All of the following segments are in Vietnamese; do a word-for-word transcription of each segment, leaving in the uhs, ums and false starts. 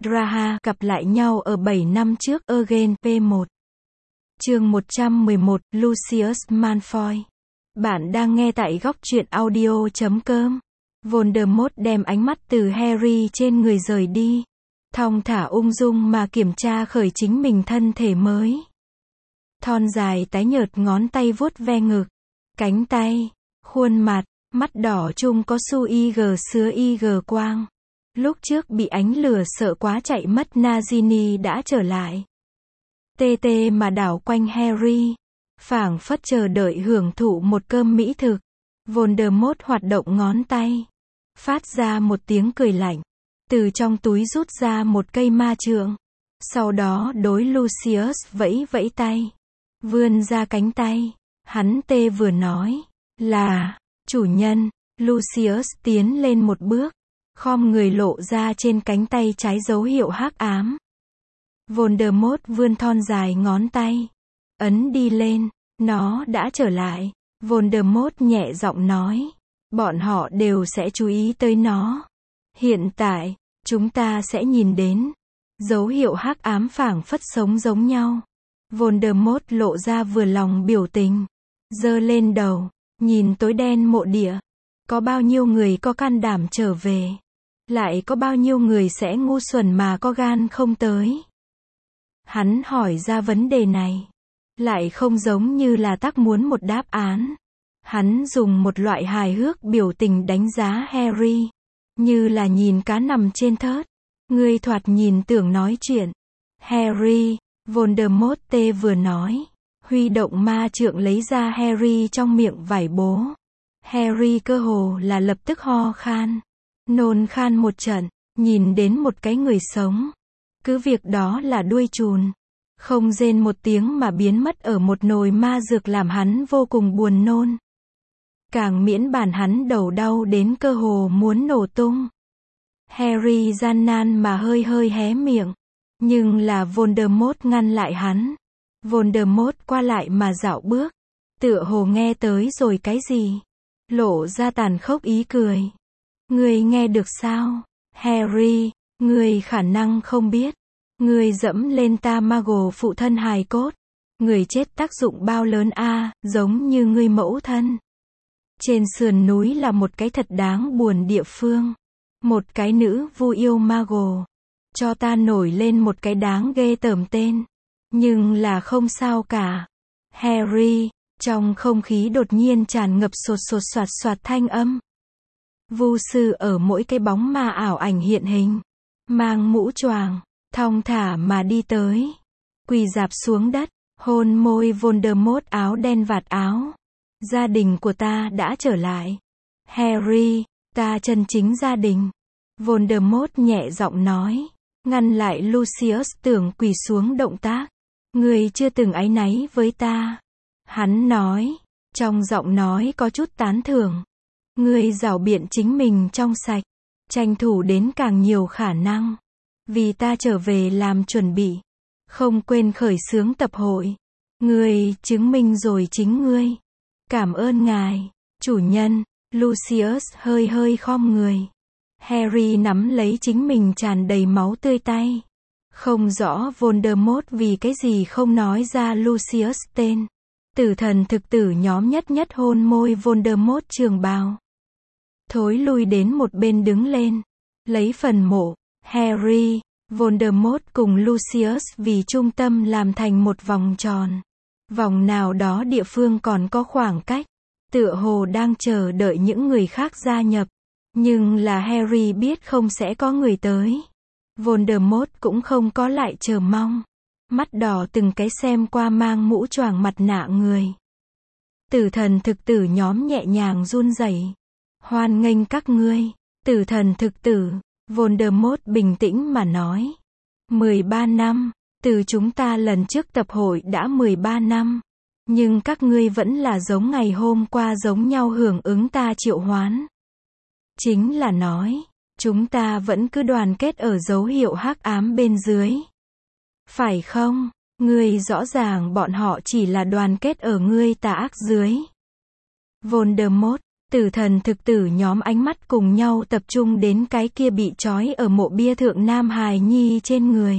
Draha gặp lại nhau ở bảy năm trước Again P một. Chương một trăm mười một, Lucius Malfoy. Bạn đang nghe tại góc truyện audio chấm com. Voldemort đem ánh mắt từ Harry trên người rời đi. Thong thả ung dung mà kiểm tra khởi chính mình thân thể mới. Thon dài tái nhợt ngón tay vuốt ve ngực, cánh tay, khuôn mặt, mắt đỏ chung có su ig sứa ig quang. Lúc trước bị ánh lửa sợ quá chạy mất Nagini đã trở lại. Tê tê mà đảo quanh Harry, phảng phất chờ đợi hưởng thụ một cơm mỹ thực. Voldemort hoạt động ngón tay, phát ra một tiếng cười lạnh, từ trong túi rút ra một cây ma trượng. Sau đó đối Lucius vẫy vẫy tay, vươn ra cánh tay. Hắn tê vừa nói là, chủ nhân. Lucius tiến lên một bước, khom người lộ ra trên cánh tay trái dấu hiệu hắc ám. Voldemort vươn thon dài ngón tay, ấn đi lên, nó đã trở lại. Voldemort nhẹ giọng nói, bọn họ đều sẽ chú ý tới nó. Hiện tại, chúng ta sẽ nhìn đến dấu hiệu hắc ám phảng phất sống giống nhau. Voldemort lộ ra vừa lòng biểu tình, giơ lên đầu, nhìn tối đen mộ địa. Có bao nhiêu người có can đảm trở về? Lại có bao nhiêu người sẽ ngu xuẩn mà có gan không tới? Hắn hỏi ra vấn đề này, lại không giống như là tác muốn một đáp án. Hắn dùng một loại hài hước biểu tình đánh giá Harry, như là nhìn cá nằm trên thớt. Ngươi thoạt nhìn tưởng nói chuyện. Harry, Voldemort tê vừa nói, huy động ma trượng lấy ra Harry trong miệng vải bố. Harry cơ hồ là lập tức ho khan, nôn khan một trận, nhìn đến một cái người sống. Cứ việc đó là đuôi trùn, không rên một tiếng mà biến mất ở một nồi ma dược làm hắn vô cùng buồn nôn. Càng miễn bàn hắn đầu đau đến cơ hồ muốn nổ tung. Harry gian nan mà hơi hơi hé miệng, nhưng là Voldemort ngăn lại hắn. Voldemort qua lại mà dạo bước, tựa hồ nghe tới rồi cái gì, lộ ra tàn khốc ý cười. Ngươi nghe được sao? Harry, ngươi khả năng không biết, ngươi dẫm lên Tamago phụ thân hài cốt. Người chết tác dụng bao lớn a, à, giống như ngươi mẫu thân. Trên sườn núi là một cái thật đáng buồn địa phương. Một cái nữ vu yêu Mago. Cho ta nổi lên một cái đáng ghê tởm tên. Nhưng là không sao cả. Harry, trong không khí đột nhiên tràn ngập sột sột soạt soạt thanh âm. Vu sư ở mỗi cái bóng ma ảo ảnh hiện hình, mang mũ choàng, thong thả mà đi tới, quỳ rạp xuống đất, hôn môi Voldemort áo đen vạt áo. Gia đình của ta đã trở lại. Harry, ta chân chính gia đình. Voldemort nhẹ giọng nói, ngăn lại Lucius tưởng quỳ xuống động tác. Ngươi chưa từng áy náy với ta. Hắn nói, trong giọng nói có chút tán thưởng. Ngươi rảo biện chính mình trong sạch, tranh thủ đến càng nhiều khả năng. Vì ta trở về làm chuẩn bị, không quên khởi xướng tập hội. Ngươi chứng minh rồi chính ngươi. Cảm ơn ngài, chủ nhân. Lucius hơi hơi khom người. Harry nắm lấy chính mình tràn đầy máu tươi tay. Không rõ Voldemort vì cái gì không nói ra Lucius tên. Tử thần thực tử nhóm nhất nhất hôn môi Voldemort trường bào. Thối lui đến một bên đứng lên, lấy phần mộ. Harry, Voldemort cùng Lucius vì trung tâm làm thành một vòng tròn. Vòng nào đó địa phương còn có khoảng cách, tựa hồ đang chờ đợi những người khác gia nhập. Nhưng là Harry biết không sẽ có người tới. Voldemort cũng không có lại chờ mong. Mắt đỏ từng cái xem qua mang mũ choàng mặt nạ người. Tử thần thực tử nhóm nhẹ nhàng run rẩy. Hoan nghênh các ngươi. Tử thần thực tử, Voldemort bình tĩnh mà nói. mười ba năm, từ chúng ta lần trước tập hội đã mười ba năm. Nhưng các ngươi vẫn là giống ngày hôm qua giống nhau hưởng ứng ta triệu hoán. Chính là nói, chúng ta vẫn cứ đoàn kết ở dấu hiệu hắc ám bên dưới. Phải không? Ngươi rõ ràng bọn họ chỉ là đoàn kết ở ngươi tà ác dưới. Voldemort, Tử thần thực tử nhóm ánh mắt cùng nhau tập trung đến cái kia bị trói ở mộ bia thượng nam hài nhi trên người.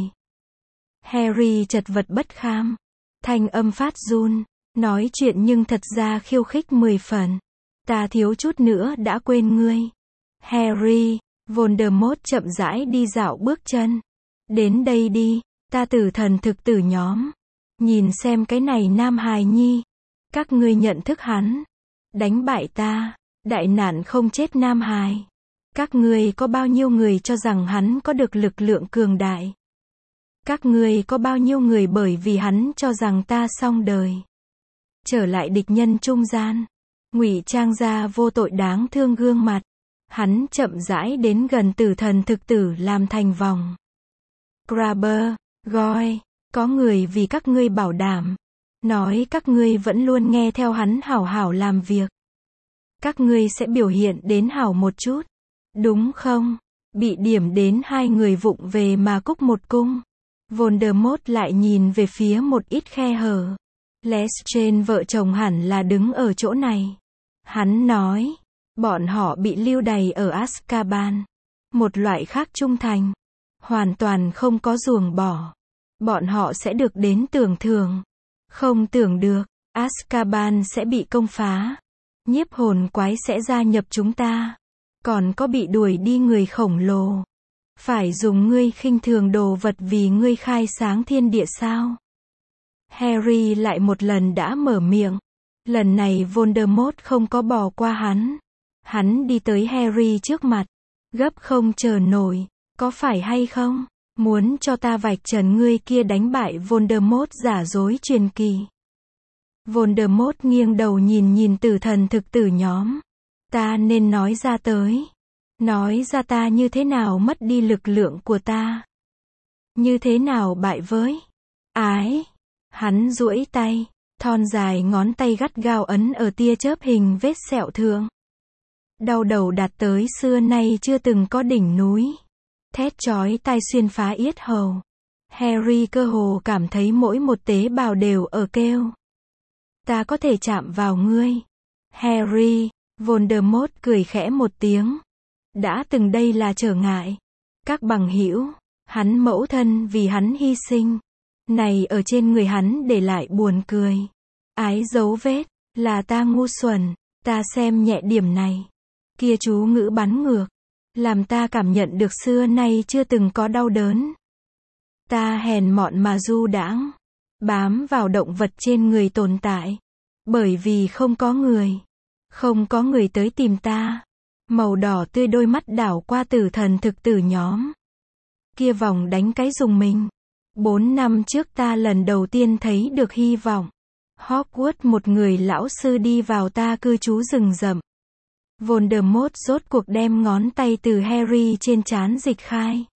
Harry chật vật bất kham. Thanh âm phát run. Nói chuyện nhưng thật ra khiêu khích mười phần. Ta thiếu chút nữa đã quên ngươi. Harry, Voldemort chậm rãi đi dạo bước chân. Đến đây đi, ta tử thần thực tử nhóm. Nhìn xem cái này nam hài nhi. Các ngươi nhận thức hắn. Đánh bại ta. Đại nạn không chết nam hài. Các ngươi có bao nhiêu người cho rằng hắn có được lực lượng cường đại? Các ngươi có bao nhiêu người bởi vì hắn cho rằng ta xong đời? Trở lại địch nhân trung gian. Ngụy trang ra vô tội đáng thương gương mặt. Hắn chậm rãi đến gần tử thần thực tử làm thành vòng. Crabber, Goyle, có người vì các ngươi bảo đảm. Nói các ngươi vẫn luôn nghe theo hắn hảo hảo làm việc. Các ngươi sẽ biểu hiện đến hảo một chút. Đúng không? Bị điểm đến hai người vụng về mà cúc một cung. Voldemort lại nhìn về phía một ít khe hở. Lestrange vợ chồng hẳn là đứng ở chỗ này. Hắn nói, bọn họ bị lưu đày ở Azkaban. Một loại khác trung thành. Hoàn toàn không có ruồng bỏ. Bọn họ sẽ được đến tưởng thưởng. Không tưởng được, Azkaban sẽ bị công phá. Nhiếp hồn quái sẽ gia nhập chúng ta. Còn có bị đuổi đi người khổng lồ. Phải dùng ngươi khinh thường đồ vật vì ngươi khai sáng thiên địa sao? Harry lại một lần đã mở miệng. Lần này Voldemort không có bỏ qua hắn. Hắn đi tới Harry trước mặt. Gấp không chờ nổi. Có phải hay không? Muốn cho ta vạch trần ngươi kia đánh bại Voldemort giả dối truyền kỳ. Voldemort nghiêng đầu nhìn nhìn tử thần thực tử nhóm. Ta nên nói ra tới. Nói ra ta như thế nào mất đi lực lượng của ta. Như thế nào bại với ái. Hắn duỗi tay. Thon dài ngón tay gắt gao ấn ở tia chớp hình vết sẹo thượng. Đau đầu đạt tới xưa nay chưa từng có đỉnh núi. Thét chói tai xuyên phá yết hầu. Harry cơ hồ cảm thấy mỗi một tế bào đều ở kêu. Ta có thể chạm vào ngươi. Harry, Voldemort cười khẽ một tiếng. Đã từng đây là trở ngại. Các bằng hữu, hắn mẫu thân vì hắn hy sinh. Này ở trên người hắn để lại buồn cười. Ái dấu vết, là ta ngu xuẩn, ta xem nhẹ điểm này. Kia chú ngữ bắn ngược. Làm ta cảm nhận được xưa nay chưa từng có đau đớn. Ta hèn mọn mà du đãng. Bám vào động vật trên người tồn tại. Bởi vì không có người. Không có người tới tìm ta. Màu đỏ tươi đôi mắt đảo qua tử thần thực tử nhóm. Kia vòng đánh cái dùng mình. Bốn năm trước ta lần đầu tiên thấy được hy vọng. Hogwarts một người lão sư đi vào ta cư trú rừng rậm. Voldemort rốt cuộc đem ngón tay từ Harry trên trán dịch khai.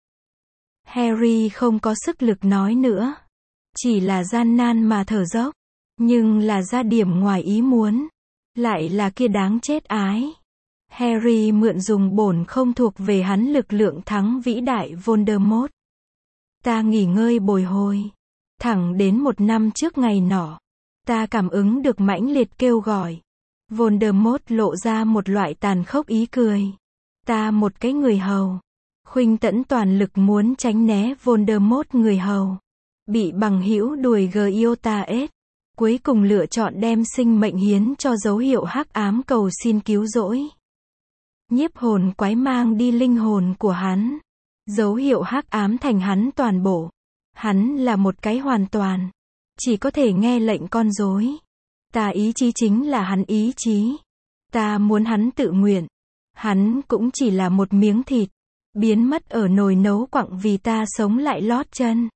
Harry không có sức lực nói nữa. Chỉ là gian nan mà thở dốc. Nhưng là ra điểm ngoài ý muốn. Lại là kia đáng chết ái. Harry mượn dùng bổn không thuộc về hắn lực lượng thắng vĩ đại Voldemort. Ta nghỉ ngơi bồi hồi. Thẳng đến một năm trước ngày nọ. Ta cảm ứng được mãnh liệt kêu gọi. Voldemort lộ ra một loại tàn khốc ý cười. Ta một cái người hầu. Khuynh tẫn toàn lực muốn tránh né Voldemort người hầu. Bị bằng hữu đuổi Giota S. Cuối cùng lựa chọn đem sinh mệnh hiến cho dấu hiệu hắc ám cầu xin cứu rỗi. Nhiếp hồn quái mang đi linh hồn của hắn. Dấu hiệu hắc ám thành hắn toàn bộ. Hắn là một cái hoàn toàn. Chỉ có thể nghe lệnh con rối. Ta ý chí chính là hắn ý chí. Ta muốn hắn tự nguyện. Hắn cũng chỉ là một miếng thịt. Biến mất ở nồi nấu quặng vì ta sống lại lót chân.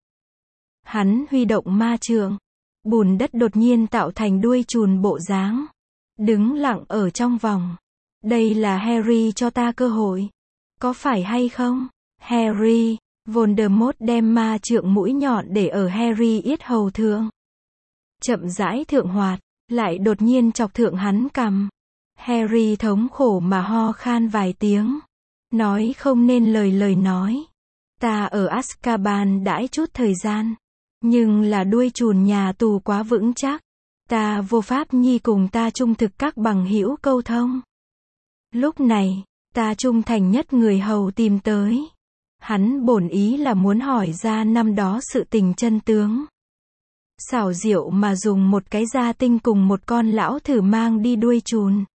Hắn huy động ma trượng. Bùn đất đột nhiên tạo thành đuôi chùn bộ dáng. Đứng lặng ở trong vòng. Đây là Harry cho ta cơ hội. Có phải hay không? Harry, Voldemort đem ma trượng mũi nhọn để ở Harry yết hầu thượng. Chậm rãi thượng hoạt, lại đột nhiên chọc thượng hắn cằm. Harry thống khổ mà ho khan vài tiếng. Nói không nên lời lời nói. Ta ở Azkaban đãi chút thời gian. Nhưng là đuôi chùn nhà tù quá vững chắc. Ta vô pháp nhi cùng ta trung thực các bằng hữu câu thông. Lúc này, ta trung thành nhất người hầu tìm tới. Hắn bổn ý là muốn hỏi ra năm đó sự tình chân tướng. Xảo diệu mà dùng một cái gia tinh cùng một con lão thử mang đi đuôi chùn.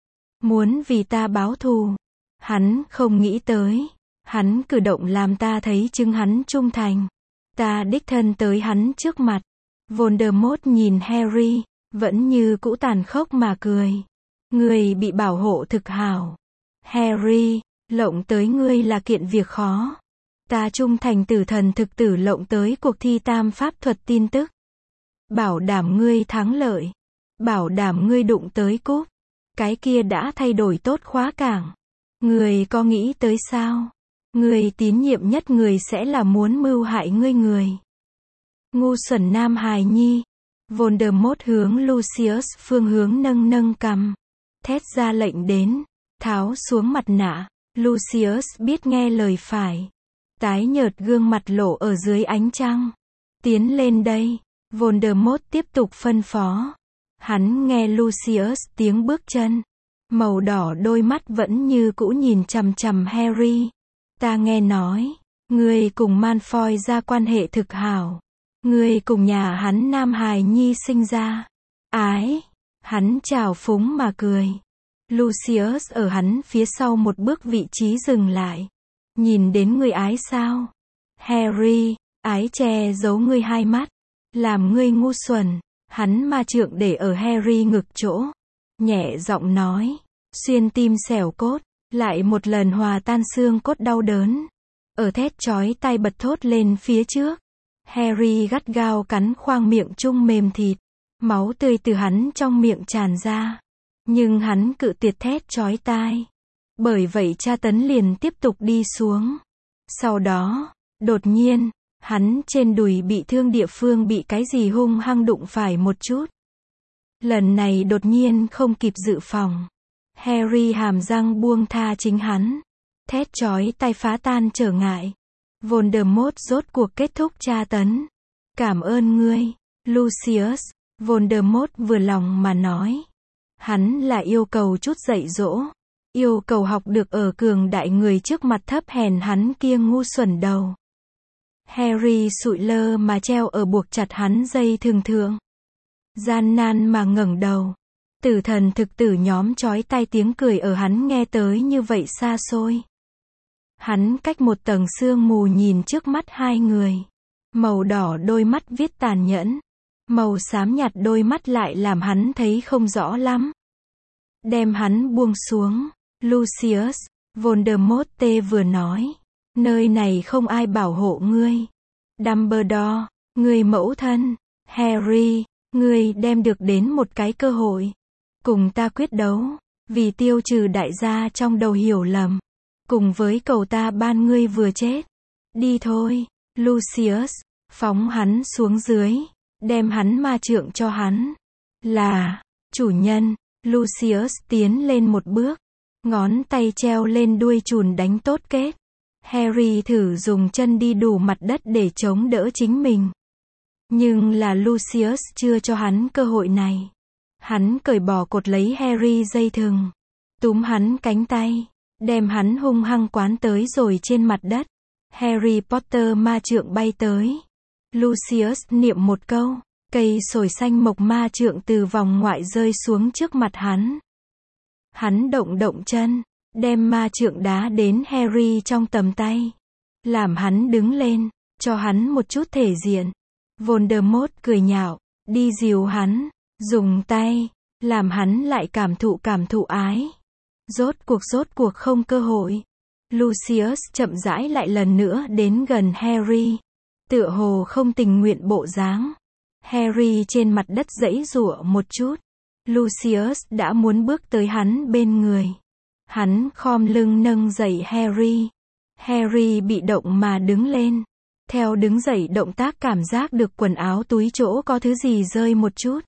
Muốn vì ta báo thù. Hắn không nghĩ tới. Hắn cử động làm ta thấy chứng hắn trung thành. Ta đích thân tới hắn trước mặt. Voldemort nhìn Harry, vẫn như cũ tàn khốc mà cười. Ngươi bị bảo hộ thực hảo. Harry, lộng tới ngươi là kiện việc khó. Ta trung thành tử thần thực tử lộng tới cuộc thi tam pháp thuật tin tức. Bảo đảm ngươi thắng lợi. Bảo đảm ngươi đụng tới cúp. Cái kia đã thay đổi tốt khóa cảng. Ngươi có nghĩ tới sao? Ngươi tín nhiệm nhất người sẽ là muốn mưu hại ngươi người. Ngu xuẩn nam hài nhi. Voldemort hướng Lucius phương hướng nâng nâng cằm. Thét ra lệnh đến. Tháo xuống mặt nạ. Lucius biết nghe lời phải. Tái nhợt gương mặt lộ ở dưới ánh trăng. Tiến lên đây. Voldemort tiếp tục phân phó. Hắn nghe Lucius tiếng bước chân. Màu đỏ đôi mắt vẫn như cũ nhìn chằm chằm Harry. Ta nghe nói. Ngươi cùng Malfoy ra quan hệ thực hảo. Ngươi cùng nhà hắn nam hài nhi sinh ra. Ái. Hắn trào phúng mà cười. Lucius ở hắn phía sau một bước vị trí dừng lại. Nhìn đến ngươi ái sao? Harry, ái che giấu ngươi hai mắt. Làm ngươi ngu xuẩn. Hắn ma trượng để ở Harry ngực chỗ. Nhẹ giọng nói. Xuyên tim xẻo cốt. Lại một lần hòa tan xương cốt đau đớn. Ở thét chói tai bật thốt lên phía trước. Harry gắt gao cắn khoang miệng chung mềm thịt. Máu tươi từ hắn trong miệng tràn ra. Nhưng hắn cự tuyệt thét chói tai. Bởi vậy tra tấn liền tiếp tục đi xuống. Sau đó, đột nhiên, hắn trên đùi bị thương địa phương bị cái gì hung hăng đụng phải một chút. Lần này đột nhiên không kịp dự phòng. Harry hàm răng buông tha chính hắn. Thét chói tai phá tan trở ngại. Voldemort rốt cuộc kết thúc tra tấn. Cảm ơn ngươi, Lucius. Voldemort vừa lòng mà nói. Hắn là yêu cầu chút dạy dỗ. Yêu cầu học được ở cường đại người trước mặt thấp hèn hắn kia ngu xuẩn đầu. Harry sụi lơ mà treo ở buộc chặt hắn dây thường thượng. Gian nan mà ngẩng đầu. Tử thần thực tử nhóm chói tai tiếng cười ở hắn nghe tới như vậy xa xôi. Hắn cách một tầng sương mù nhìn trước mắt hai người. Màu đỏ đôi mắt viết tàn nhẫn. Màu xám nhạt đôi mắt lại làm hắn thấy không rõ lắm. Đem hắn buông xuống. Lucius, Voldemort tê vừa nói. Nơi này không ai bảo hộ ngươi. Dumbledore, ngươi mẫu thân. Harry, ngươi đem được đến một cái cơ hội. Cùng ta quyết đấu. Vì tiêu trừ đại gia trong đầu hiểu lầm. Cùng với cầu ta ban ngươi vừa chết. Đi thôi, Lucius. Phóng hắn xuống dưới. Đem hắn ma trượng cho hắn. Là, chủ nhân. Lucius tiến lên một bước. Ngón tay treo lên đuôi chùn đánh tốt kết. Harry thử dùng chân đi đủ mặt đất để chống đỡ chính mình. Nhưng là Lucius chưa cho hắn cơ hội này. Hắn cởi bỏ cột lấy Harry dây thừng. Túm hắn cánh tay. Đem hắn hung hăng quán tới rồi trên mặt đất. Harry Potter ma trượng bay tới. Lucius niệm một câu. Cây sồi xanh mộc ma trượng từ vòng ngoại rơi xuống trước mặt hắn. Hắn động động chân. Đem ma trượng đá đến Harry trong tầm tay. Làm hắn đứng lên. Cho hắn một chút thể diện. Voldemort cười nhạo. Đi dìu hắn. Dùng tay. Làm hắn lại cảm thụ cảm thụ ái. Rốt cuộc rốt cuộc không cơ hội. Lucius chậm rãi lại lần nữa đến gần Harry. Tựa hồ không tình nguyện bộ dáng. Harry trên mặt đất giãy giụa một chút. Lucius đã muốn bước tới hắn bên người. Hắn khom lưng nâng dậy Harry. Harry bị động mà đứng lên. Theo đứng dậy động tác cảm giác được quần áo túi chỗ có thứ gì rơi một chút.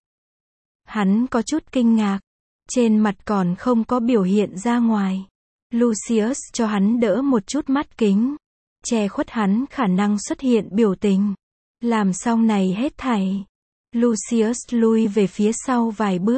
Hắn có chút kinh ngạc. Trên mặt còn không có biểu hiện ra ngoài. Lucius cho hắn đỡ một chút mắt kính. Che khuất hắn khả năng xuất hiện biểu tình. Làm xong này hết thảy. Lucius lui về phía sau vài bước.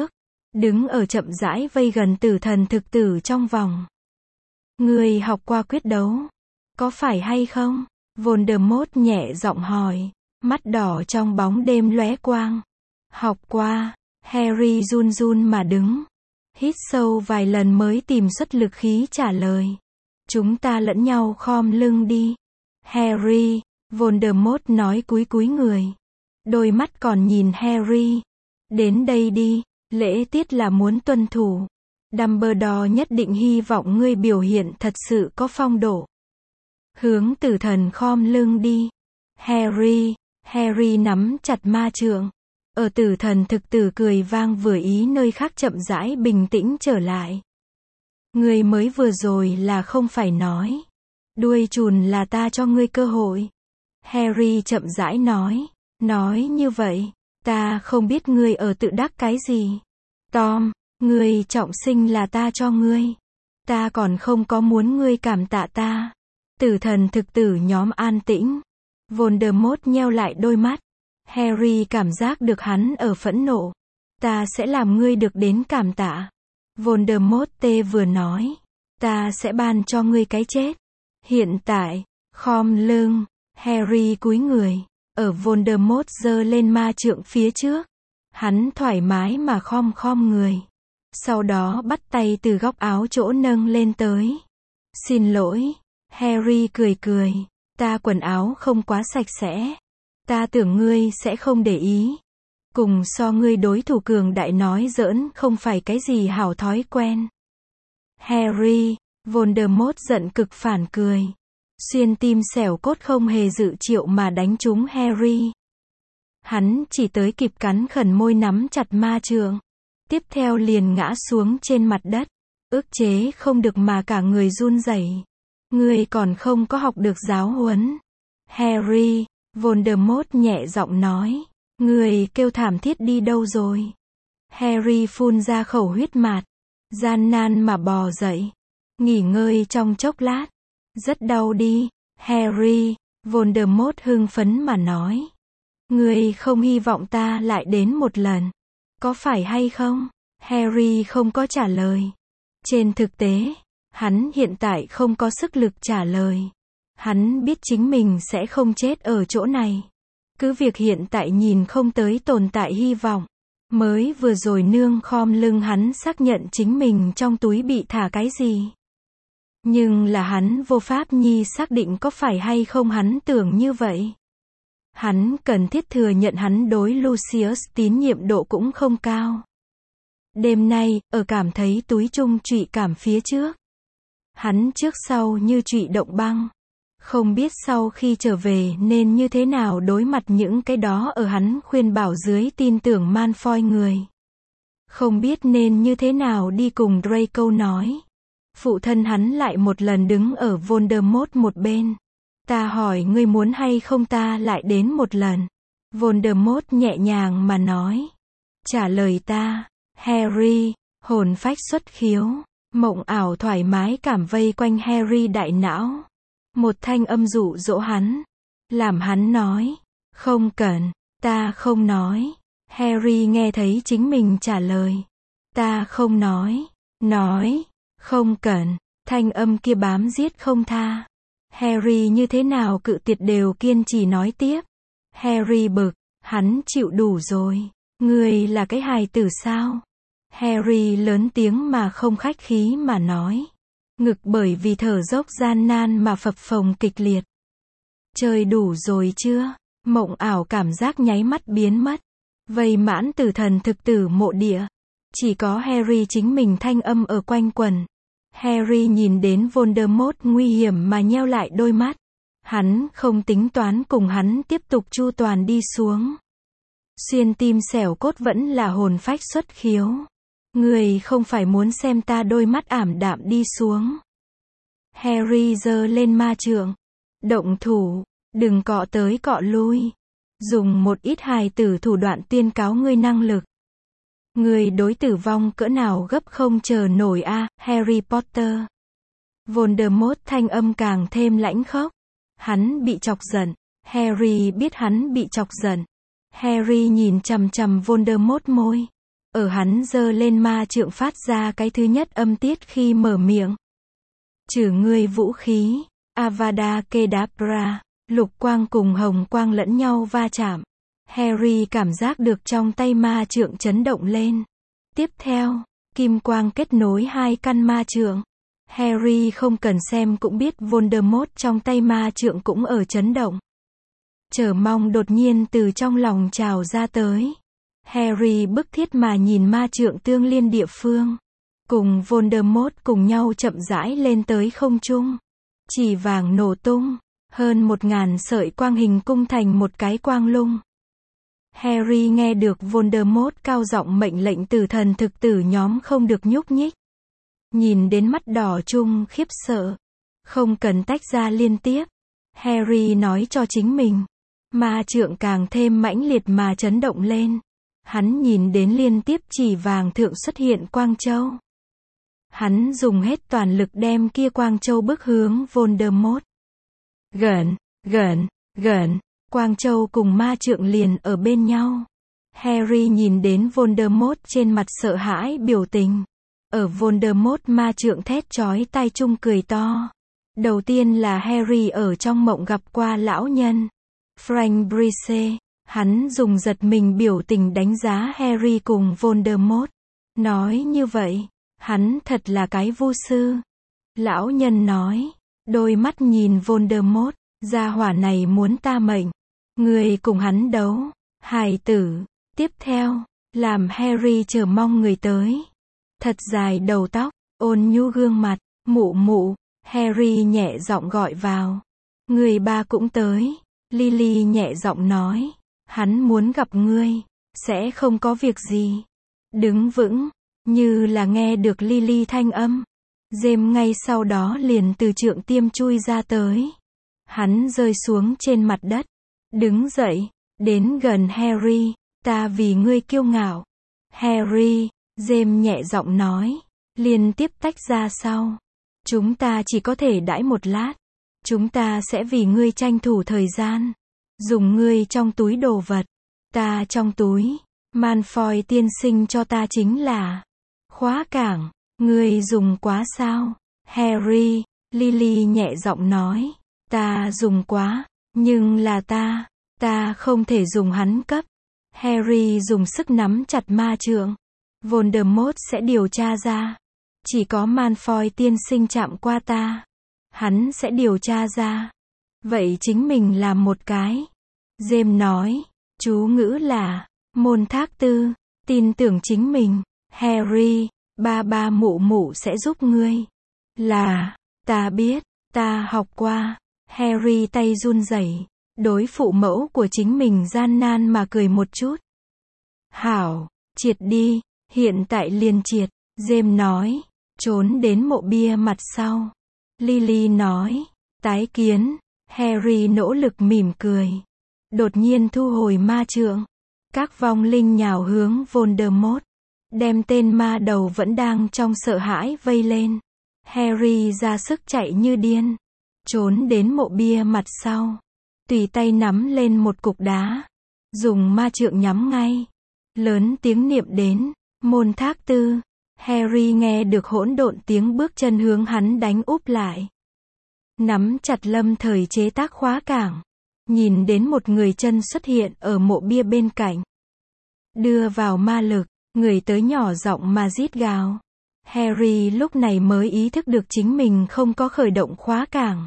đứng ở chậm rãi vây gần tử thần thực tử trong vòng. Ngươi học qua quyết đấu, có phải hay không? Voldemort nhẹ giọng hỏi, mắt đỏ trong bóng đêm lóe quang. Học qua, Harry run run mà đứng. Hít sâu vài lần mới tìm xuất lực khí trả lời. Chúng ta lẫn nhau khom lưng đi. Harry, Voldemort nói cúi cúi người. Đôi mắt còn nhìn Harry. Đến đây đi, lễ tiết là muốn tuân thủ. Dumbledore nhất định hy vọng ngươi biểu hiện thật sự có phong độ. Hướng tử thần khom lưng đi. Harry, Harry nắm chặt ma trượng. Ở tử thần thực tử cười vang vừa ý nơi khác chậm rãi bình tĩnh trở lại. Ngươi mới vừa rồi là không phải nói. Đuôi chùn là ta cho ngươi cơ hội. Harry chậm rãi nói. Nói như vậy, ta không biết ngươi ở tự đắc cái gì. Tom, ngươi trọng sinh là ta cho ngươi. Ta còn không có muốn ngươi cảm tạ ta. Tử thần thực tử nhóm an tĩnh. Voldemort nheo lại đôi mắt. Harry cảm giác được hắn ở phẫn nộ. Ta sẽ làm ngươi được đến cảm tạ. Voldemort tê vừa nói. Ta sẽ ban cho ngươi cái chết. Hiện tại, khom lưng, Harry cúi người. Ở Voldemort giơ lên ma trượng phía trước. Hắn thoải mái mà khom khom người. Sau đó bắt tay từ góc áo chỗ nâng lên tới. Xin lỗi. Harry cười cười. Ta quần áo không quá sạch sẽ. Ta tưởng ngươi sẽ không để ý. Cùng so ngươi đối thủ cường đại nói giỡn không phải cái gì hảo thói quen. Harry, Voldemort giận cực phản cười. Xuyên tim xẻo cốt không hề dự triệu mà đánh trúng Harry. Hắn chỉ tới kịp cắn khẩn môi nắm chặt ma trượng. Tiếp theo liền ngã xuống trên mặt đất. Ức chế không được mà cả người run rẩy. Ngươi còn không có học được giáo huấn. Harry, Voldemort nhẹ giọng nói. Ngươi kêu thảm thiết đi đâu rồi? Harry phun ra khẩu huyết mạt. Gian nan mà bò dậy. Nghỉ ngơi trong chốc lát. Rất đau đi. Harry, Voldemort hưng phấn mà nói. Ngươi không hy vọng ta lại đến một lần. Có phải hay không? Harry không có trả lời. Trên thực tế, hắn hiện tại không có sức lực trả lời. Hắn biết chính mình sẽ không chết ở chỗ này. Cứ việc hiện tại nhìn không tới tồn tại hy vọng. Mới vừa rồi nương khom lưng hắn xác nhận chính mình trong túi bị thả cái gì. Nhưng là hắn vô pháp nhi xác định có phải hay không hắn tưởng như vậy. Hắn cần thiết thừa nhận hắn đối Lucius tín nhiệm độ cũng không cao. Đêm nay, ở cảm thấy túi trung trụy cảm phía trước. Hắn trước sau như trụy động băng. Không biết sau khi trở về nên như thế nào đối mặt những cái đó ở hắn khuyên bảo dưới tin tưởng Malfoy người. Không biết nên như thế nào đi cùng Draco nói. Phụ thân hắn lại một lần đứng ở Voldemort một bên. Ta hỏi ngươi muốn hay không ta lại đến một lần. Voldemort nhẹ nhàng mà nói. Trả lời ta. Harry, hồn phách xuất khiếu. Mộng ảo thoải mái cảm vây quanh Harry đại não. Một thanh âm dụ dỗ hắn. Làm hắn nói. Không cần, ta không nói. Harry nghe thấy chính mình trả lời. Ta không nói. Nói. Không cần. Thanh âm kia bám giết không tha. Harry như thế nào cự tuyệt đều kiên trì nói tiếp. Harry bực. Hắn chịu đủ rồi. Ngươi là cái hài tử sao? Harry lớn tiếng mà không khách khí mà nói. Ngực bởi vì thở dốc gian nan mà phập phồng kịch liệt. Chơi đủ rồi chưa? Mộng ảo cảm giác nháy mắt biến mất. Vây mãn tử thần thực tử mộ địa. Chỉ có Harry chính mình thanh âm ở quanh quẩn. Harry nhìn đến Voldemort nguy hiểm mà nheo lại đôi mắt. Hắn không tính toán cùng hắn tiếp tục chu toàn đi xuống. Xuyên tim xẻo cốt vẫn là hồn phách xuất khiếu. Người không phải muốn xem ta đôi mắt ảm đạm đi xuống. Harry giơ lên ma trượng. Động thủ, đừng cọ tới cọ lui. Dùng một ít hài tử thủ đoạn tuyên cáo ngươi năng lực. Người đối tử vong cỡ nào gấp không chờ nổi a, à, Harry Potter. Voldemort thanh âm càng thêm lãnh khốc. Hắn bị chọc giận. Harry biết hắn bị chọc giận. Harry nhìn chằm chằm Voldemort môi. Ở hắn giơ lên ma trượng phát ra cái thứ nhất âm tiết khi mở miệng. Trừ ngươi vũ khí, Avada Kedavra, lục quang cùng hồng quang lẫn nhau va chạm. Harry cảm giác được trong tay ma trượng chấn động lên. Tiếp theo, kim quang kết nối hai căn ma trượng. Harry không cần xem cũng biết Voldemort trong tay ma trượng cũng ở chấn động. Chờ mong đột nhiên từ trong lòng trào ra tới. Harry bức thiết mà nhìn ma trượng tương liên địa phương. Cùng Voldemort cùng nhau chậm rãi lên tới không trung. Chỉ vàng nổ tung, hơn một ngàn sợi quang hình cung thành một cái quang lung. Harry nghe được Voldemort cao giọng mệnh lệnh tử thần thực tử nhóm không được nhúc nhích. Nhìn đến mắt đỏ chung khiếp sợ. Không cần tách ra liên tiếp. Harry nói cho chính mình. Ma trượng càng thêm mãnh liệt mà chấn động lên. Hắn nhìn đến liên tiếp chỉ vàng thượng xuất hiện quang châu. Hắn dùng hết toàn lực đem kia quang châu bức hướng Voldemort. Gần, gần, gần, quang châu cùng ma trượng liền ở bên nhau. Harry nhìn đến Voldemort trên mặt sợ hãi biểu tình. Ở Voldemort ma trượng thét chói tai chung cười to. Đầu tiên là Harry ở trong mộng gặp qua lão nhân. Frank Brise. Hắn dùng giật mình biểu tình đánh giá Harry cùng Voldemort. Nói như vậy, hắn thật là cái vu sư. Lão nhân nói, đôi mắt nhìn Voldemort, gia hỏa này muốn ta mệnh. Người cùng hắn đấu, hài tử. Tiếp theo, làm Harry chờ mong người tới. Thật dài đầu tóc, ôn nhu gương mặt, mụ mụ. Harry nhẹ giọng gọi vào. Người ba cũng tới. Lily nhẹ giọng nói. Hắn muốn gặp ngươi, sẽ không có việc gì. Đứng vững, như là nghe được Lily thanh âm. James ngay sau đó liền từ trượng tiêm chui ra tới. Hắn rơi xuống trên mặt đất. Đứng dậy, đến gần Harry, ta vì ngươi kiêu ngạo. Harry, James nhẹ giọng nói, liên tiếp tách ra sau. Chúng ta chỉ có thể đãi một lát. Chúng ta sẽ vì ngươi tranh thủ thời gian. Dùng ngươi trong túi đồ vật. Ta trong túi. Malfoy tiên sinh cho ta chính là khóa cảng. Ngươi dùng quá sao? Harry, Lily nhẹ giọng nói. Ta dùng quá. Nhưng là ta. Ta không thể dùng hắn cấp. Harry dùng sức nắm chặt ma trượng. Voldemort sẽ điều tra ra. Chỉ có Malfoy tiên sinh chạm qua ta. Hắn sẽ điều tra ra. Vậy chính mình làm một cái. James nói, chú ngữ là, môn thác tư, tin tưởng chính mình. Harry, ba ba mụ mụ sẽ giúp ngươi. Là, ta biết, ta học qua. Harry tay run rẩy, đối phụ mẫu của chính mình gian nan mà cười một chút. Hảo, triệt đi, hiện tại liền triệt. James nói, trốn đến mộ bia mặt sau. Lily nói, tái kiến. Harry nỗ lực mỉm cười. Đột nhiên thu hồi ma trượng. Các vong linh nhào hướng Voldemort. Đem tên ma đầu vẫn đang trong sợ hãi vây lên. Harry ra sức chạy như điên. Trốn đến mộ bia mặt sau. Tùy tay nắm lên một cục đá. Dùng ma trượng nhắm ngay. Lớn tiếng niệm đến. Môn thác tư. Harry nghe được hỗn độn tiếng bước chân hướng hắn đánh úp lại. Nắm chặt lâm thời chế tác khóa cảng. Nhìn đến một người chân xuất hiện ở mộ bia bên cạnh. Đưa vào ma lực, người tới nhỏ giọng mà rít gào. Harry lúc này mới ý thức được chính mình không có khởi động khóa cảng.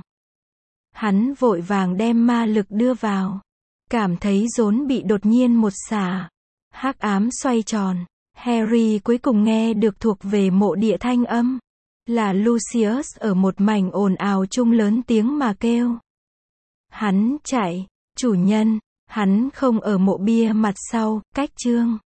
Hắn vội vàng đem ma lực đưa vào. Cảm thấy rốn bị đột nhiên một xả. Hắc ám xoay tròn. Harry cuối cùng nghe được thuộc về mộ địa thanh âm. Là Lucius ở một mảnh ồn ào chung lớn tiếng mà kêu. Hắn chạy, chủ nhân, hắn không ở mộ bia mặt sau, cách chương.